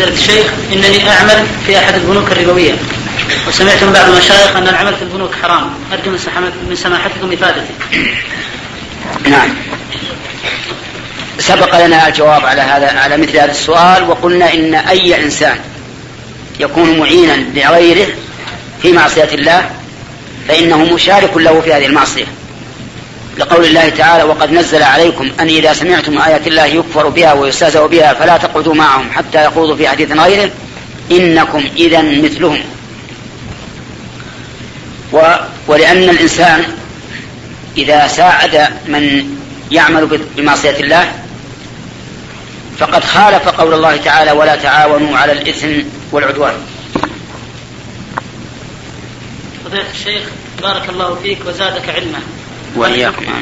فضيلة الشيخ، إنني أعمل في أحد البنوك الربوية، وسمعت من بعض المشايخ أن العمل في البنوك حرام. أرجو من سماحتكم إفادتي. نعم، سبق لنا الجواب على مثل هذا السؤال، وقلنا إن أي إنسان يكون معينا لغيره في معصية الله فإنه مشارك له في هذه المعصية، لقول الله تعالى: وقد نزل عليكم أن إذا سمعتم آيات الله يكفر بها ويستهزأ بها فلا تقعدوا معهم حتى يخوضوا في حديث غيره إنكم إذن مثلهم. ولأن الإنسان إذا ساعد من يعمل بمعصية الله فقد خالف قول الله تعالى: ولا تعاونوا على الإثم والعدوان. فضيلة الشيخ، بارك الله فيك وزادك علما. وإياكم.